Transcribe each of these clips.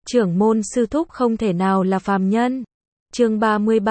trưởng môn sư thúc không thể nào là phàm nhân. Chương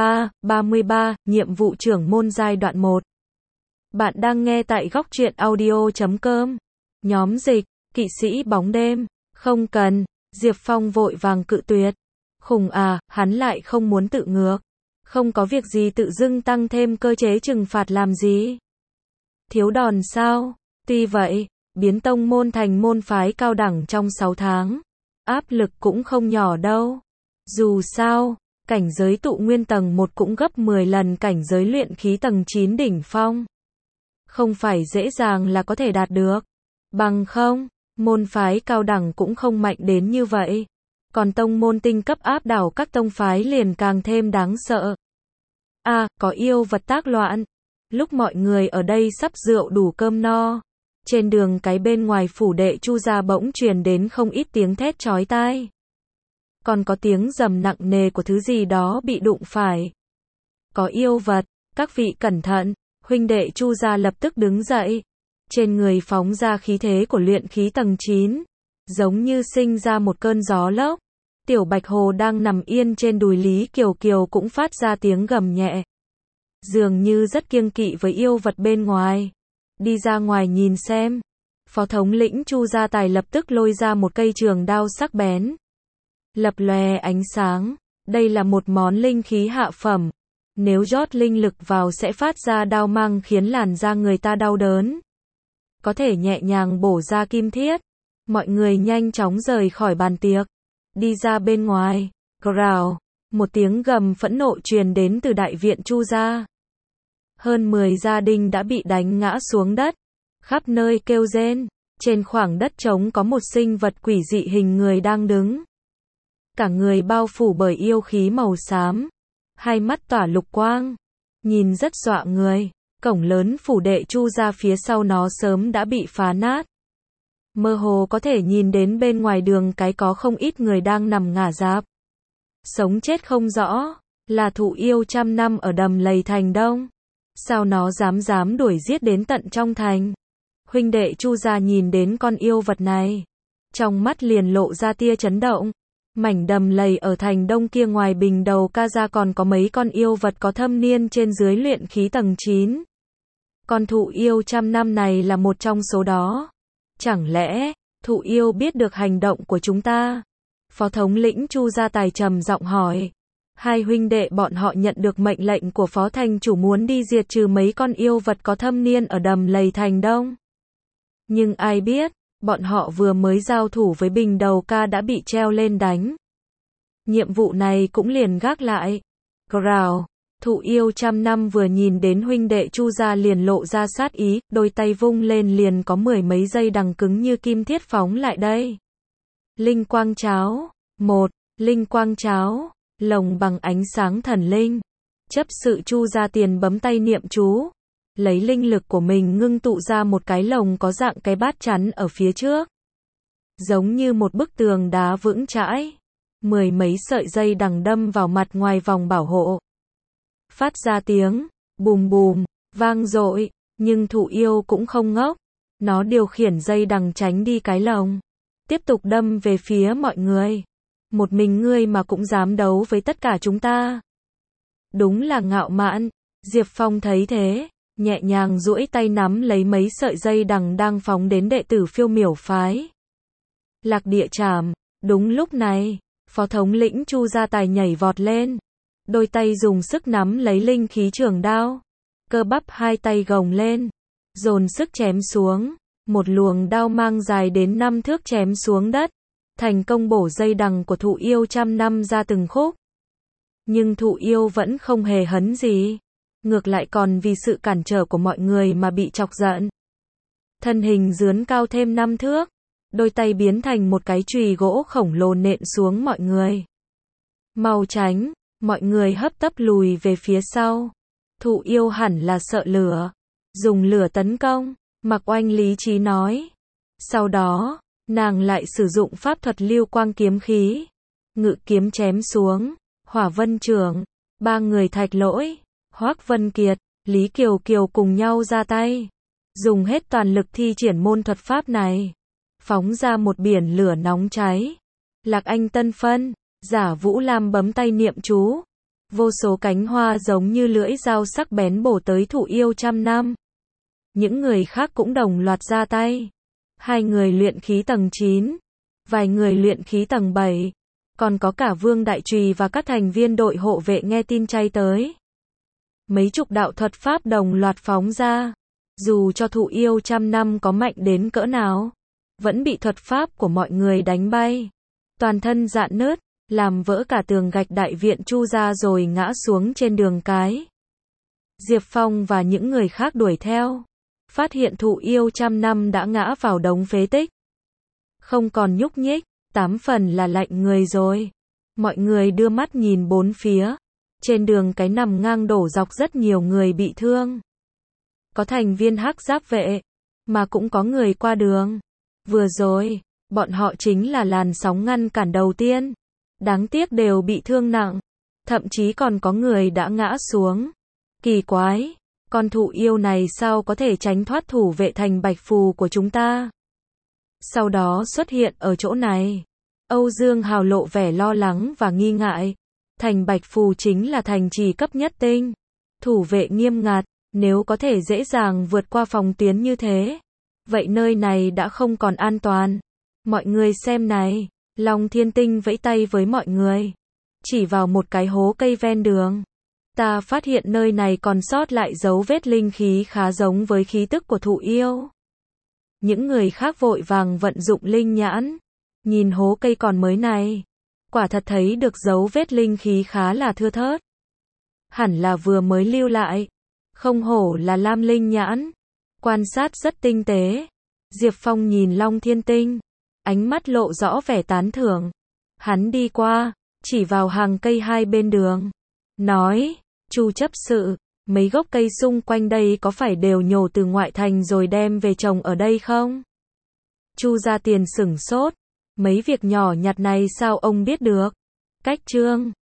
33, nhiệm vụ trưởng môn giai đoạn 1. Bạn đang nghe tại góc truyện audio.com. Nhóm dịch, kỵ sĩ bóng đêm, không cần, Diệp Phong vội vàng cự tuyệt. Khùng à, hắn lại không muốn tự ngược. Không có việc gì tự dưng tăng thêm cơ chế trừng phạt làm gì. Thiếu đòn sao? Tuy vậy, biến tông môn thành môn phái cao đẳng trong 6 tháng. Áp lực cũng không nhỏ đâu. Dù sao, cảnh giới tụ nguyên tầng 1 cũng gấp 10 lần cảnh giới luyện khí tầng 9 đỉnh phong. Không phải dễ dàng là có thể đạt được. Bằng không, môn phái cao đẳng cũng không mạnh đến như vậy. Còn tông môn tinh cấp áp đảo các tông phái liền càng thêm đáng sợ. À, có yêu vật tác loạn. Lúc mọi người ở đây sắp rượu đủ cơm no. Trên đường cái bên ngoài phủ đệ Chu gia bỗng truyền đến không ít tiếng thét chói tai. Còn có tiếng rầm nặng nề của thứ gì đó bị đụng phải. Có yêu vật, các vị cẩn thận, huynh đệ Chu gia lập tức đứng dậy. Trên người phóng ra khí thế của luyện khí tầng 9, giống như sinh ra một cơn gió lốc. Tiểu Bạch Hồ đang nằm yên trên đùi Lý Kiều Kiều cũng phát ra tiếng gầm nhẹ. Dường như rất kiêng kỵ với yêu vật bên ngoài. Đi ra ngoài nhìn xem. Phó thống lĩnh Chu Gia Tài lập tức lôi ra một cây trường đao sắc bén. Lập lòe ánh sáng. Đây là một món linh khí hạ phẩm. Nếu rót linh lực vào sẽ phát ra đao mang khiến làn da người ta đau đớn. Có thể nhẹ nhàng bổ ra kim thiết. Mọi người nhanh chóng rời khỏi bàn tiệc. Đi ra bên ngoài. Growl. Một tiếng gầm phẫn nộ truyền đến từ đại viện Chu Gia. Hơn 10 gia đình đã bị đánh ngã xuống đất. Khắp nơi kêu rên. Trên khoảng đất trống có một sinh vật quỷ dị hình người đang đứng. Cả người bao phủ bởi yêu khí màu xám. Hai mắt tỏa lục quang. Nhìn rất dọa người. Cổng lớn phủ đệ Chu Gia phía sau nó sớm đã bị phá nát. Mơ hồ có thể nhìn đến bên ngoài đường cái có không ít người đang nằm ngả rạp. Sống chết không rõ. Là thụ yêu trăm năm ở đầm lầy thành Đông. Sao nó dám đuổi giết đến tận trong thành? Huynh đệ Chu Gia nhìn đến con yêu vật này. Trong mắt liền lộ ra tia chấn động. Mảnh đầm lầy ở thành Đông kia ngoài Bình Đầu Ca ra còn có mấy con yêu vật có thâm niên trên dưới luyện khí tầng 9. Con thụ yêu trăm năm này là một trong số đó. Chẳng lẽ, thụ yêu biết được hành động của chúng ta? Phó thống lĩnh Chu Gia Tài trầm giọng hỏi. Hai huynh đệ bọn họ nhận được mệnh lệnh của phó thành chủ muốn đi diệt trừ mấy con yêu vật có thâm niên ở đầm lầy thành Đông. Nhưng ai biết, bọn họ vừa mới giao thủ với Bình Đầu Ca đã bị treo lên đánh. Nhiệm vụ này cũng liền gác lại. Growl. Thụ yêu trăm năm vừa nhìn đến huynh đệ Chu Gia liền lộ ra sát ý, đôi tay vung lên liền có 10 mấy dây đằng cứng như kim thiết phóng lại đây. Linh quang cháo. 1. Linh quang cháo. Lồng bằng ánh sáng thần linh. Chấp sự Chu Gia Tiền bấm tay niệm chú. Lấy linh lực của mình ngưng tụ ra một cái lồng có dạng cái bát chắn ở phía trước. Giống như một bức tường đá vững chãi. 10 mấy sợi dây đằng đâm vào mặt ngoài vòng bảo hộ. Phát ra tiếng bùm bùm, vang dội, nhưng thụ yêu cũng không ngốc. Nó điều khiển dây đằng tránh đi cái lồng. Tiếp tục đâm về phía mọi người. Một mình ngươi mà cũng dám đấu với tất cả chúng ta. Đúng là ngạo mạn. Diệp Phong thấy thế, nhẹ nhàng duỗi tay nắm lấy mấy sợi dây đằng đang phóng đến đệ tử Phiêu Miểu phái. Lạc địa trảm. Đúng lúc này, phó thống lĩnh Chu Gia Tài nhảy vọt lên. Đôi tay dùng sức nắm lấy linh khí trường đao. Cơ bắp hai tay gồng lên. Dồn sức chém xuống. Một luồng đao mang dài đến 5 thước chém xuống đất. Thành công bổ dây đằng của thụ yêu trăm năm ra từng khúc. Nhưng thụ yêu vẫn không hề hấn gì. Ngược lại còn vì sự cản trở của mọi người mà bị chọc giận. Thân hình dướn cao thêm 5 thước. Đôi tay biến thành một cái chùy gỗ khổng lồ nện xuống mọi người. Mau tránh. Mọi người hấp tấp lùi về phía sau. Thụ yêu hẳn là sợ lửa. Dùng lửa tấn công. Mạc Oanh lý trí nói. Sau đó, nàng lại sử dụng pháp thuật lưu quang kiếm khí. Ngự kiếm chém xuống. Hỏa Vân Trưởng. 3 người Thạch Lỗi, Hoắc Vân Kiệt, Lý Kiều Kiều cùng nhau ra tay. Dùng hết toàn lực thi triển môn thuật pháp này. Phóng ra một biển lửa nóng cháy. Lạc Anh Tân phân, Giả Vũ Lam bấm tay niệm chú. Vô số cánh hoa giống như lưỡi dao sắc bén bổ tới Thụ Yêu trăm năm. Những người khác cũng đồng loạt ra tay. 2 người luyện khí tầng 9, vài người luyện khí tầng 7, còn có cả Vương Đại Trùy và các thành viên đội hộ vệ nghe tin chay tới. Mấy chục đạo thuật pháp đồng loạt phóng ra. Dù cho Thụ Yêu trăm năm có mạnh đến cỡ nào, vẫn bị thuật pháp của mọi người đánh bay. Toàn thân rạn nứt, làm vỡ cả tường gạch đại viện Chu gia rồi ngã xuống trên đường cái. Diệp Phong và những người khác đuổi theo. Phát hiện Thụ Yêu trăm năm đã ngã vào đống phế tích. Không còn nhúc nhích, 8 phần là lạnh người rồi. Mọi người đưa mắt nhìn bốn phía. Trên đường cái nằm ngang đổ dọc rất nhiều người bị thương. Có thành viên hắc giáp vệ, mà cũng có người qua đường. Vừa rồi, bọn họ chính là làn sóng ngăn cản đầu tiên. Đáng tiếc đều bị thương nặng. Thậm chí còn có người đã ngã xuống. Kỳ quái, con Thụ Yêu này sao có thể tránh thoát thủ vệ thành Bạch Phù của chúng ta? Sau đó xuất hiện ở chỗ này. Âu Dương Hào lộ vẻ lo lắng và nghi ngại. Thành Bạch Phù chính là thành trì cấp nhất tinh. Thủ vệ nghiêm ngặt, nếu có thể dễ dàng vượt qua phòng tuyến như thế, vậy nơi này đã không còn an toàn. Mọi người xem này, Long Thiên Tinh vẫy tay với mọi người, chỉ vào một cái hố cây ven đường. Ta phát hiện nơi này còn sót lại dấu vết linh khí khá giống với khí tức của Thụ Yêu. Những người khác vội vàng vận dụng linh nhãn, nhìn hố cây còn mới này, quả thật thấy được dấu vết linh khí khá là thưa thớt. Hẳn là vừa mới lưu lại. Không hổ là Lam Linh nhãn, quan sát rất tinh tế. Diệp Phong nhìn Long Thiên Tinh, ánh mắt lộ rõ vẻ tán thưởng. Hắn đi qua, chỉ vào hàng cây hai bên đường, nói, Chu chấp sự, mấy gốc cây xung quanh đây có phải đều nhổ từ ngoại thành rồi đem về trồng ở đây không? Chu Gia Tiền sửng sốt, mấy việc nhỏ nhặt này sao ông biết được? Cách Trương,